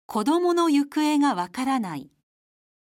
子供の行方がわからない。